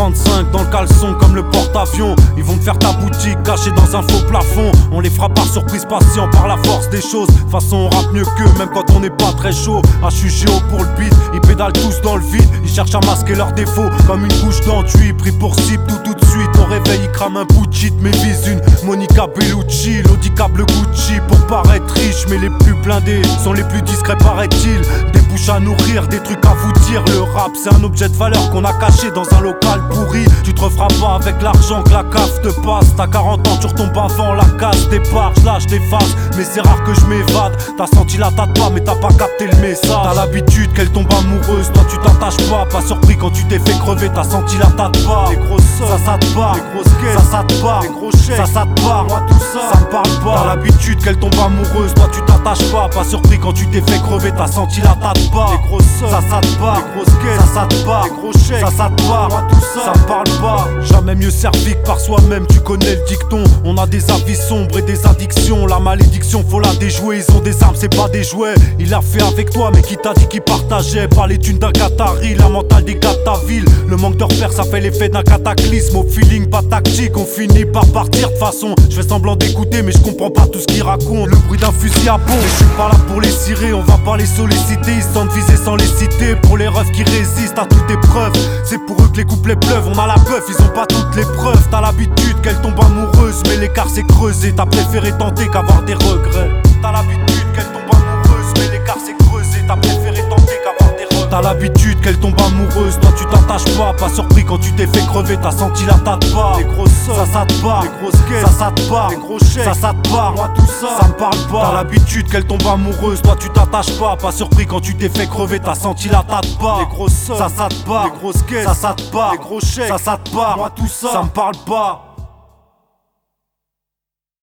45 dans le caleçon comme le porte-avions. Ils vont te faire ta boutique cachée dans un faux plafond. On les fera par surprise, patient par la force des choses. De toute façon on rappe mieux qu'eux même quand on n'est pas très chaud. HUGO pour le beat, ils pédalent tous dans le vide. Ils cherchent à masquer leurs défauts comme une couche d'enduit. Pris pour cible tout de suite. Au réveil ils crament un bout de shit mais visent une Monica Bellucci. L'audicable Gucci pour paraître riche. Mais les plus blindés sont les plus discrets paraît-il. Des bouches à nourrir, des trucs à vous dire. Le rap c'est un objet de valeur qu'on a caché dans un local pourri. Tu te referas pas avec l'argent que la cave te passe. T'as 40 ans, tu retombes avant la case départ. J'lâche des phases, mais c'est rare que je m'évade. T'as senti la tâte pas, mais t'as pas capté le message. T'as l'habitude qu'elle tombe amoureuse, toi tu t'attaches pas. Pas surpris quand tu t'es fait crever, t'as senti la tâte pas. Les grosses sommes, ça te part, les grosses caisses, ça te part, les gros chèques, ça te part. Moi tout ça me parle pas. T'as l'habitude qu'elle tombe amoureuse, toi tu t'attaches pas. Pas surpris quand tu t'es fait crever, t'as senti la tâte pas. Les grosses sommes, ça te part, les grosses caisses, ça te part, les gros chèques, ça te part. Moi tout ça me parle pas. Jamais mieux servi que par soi-même, tu connais le dicton. On a des avis sombres et des addictions. La malédiction faut la déjouer. Ils ont des armes, c'est pas des jouets. Il l'a fait avec toi, mais qui t'a dit qu'il partageait pas les thunes d'un Qatari, la mentale des gars de ta ville. Le manque de repères, ça fait l'effet d'un cataclysme. Au feeling, pas tactique, on finit par partir de façon. Je fais semblant d'écouter, mais je comprends pas tout ce qu'ils racontent. Le bruit d'un fusil à pompe, mais je suis pas là pour les cirer. On va pas les solliciter, ils se sentent visés sans les citer. Pour les refs qui résistent à toute épreuve, c'est pour eux que les couplets pleuvent. On a la bœuf, ils ont pas toutes les preuves. T'as l'habitude qu'elle tombe amoureuse, mais l'écart s'est creusé. T'as préféré tenter qu'avoir des regrets. T'as l'habitude qu'elle tombe amoureuse, mais l'écart s'est creusé. T'as préféré tenter qu'avoir des regrets. T'as l'habitude qu'elle tombe amoureuse, toi tu t'attaches pas. Pas surpris quand tu t'es fait crever, t'as senti la tâte pas. Les grosses sommes, ça te part, les grosses caisses, ça te part, les gros chèques, ça te part. Moi tout ça me parle pas. T'as l'habitude qu'elle tombe amoureuse, toi tu t'attaches pas. Pas surpris quand tu t'es fait crever, t'as senti la tâte pas. Les grosses sommes, ça te part, les grosses caisses, ça te part, les gros chèques, ça te part. Moi tout ça me parle pas.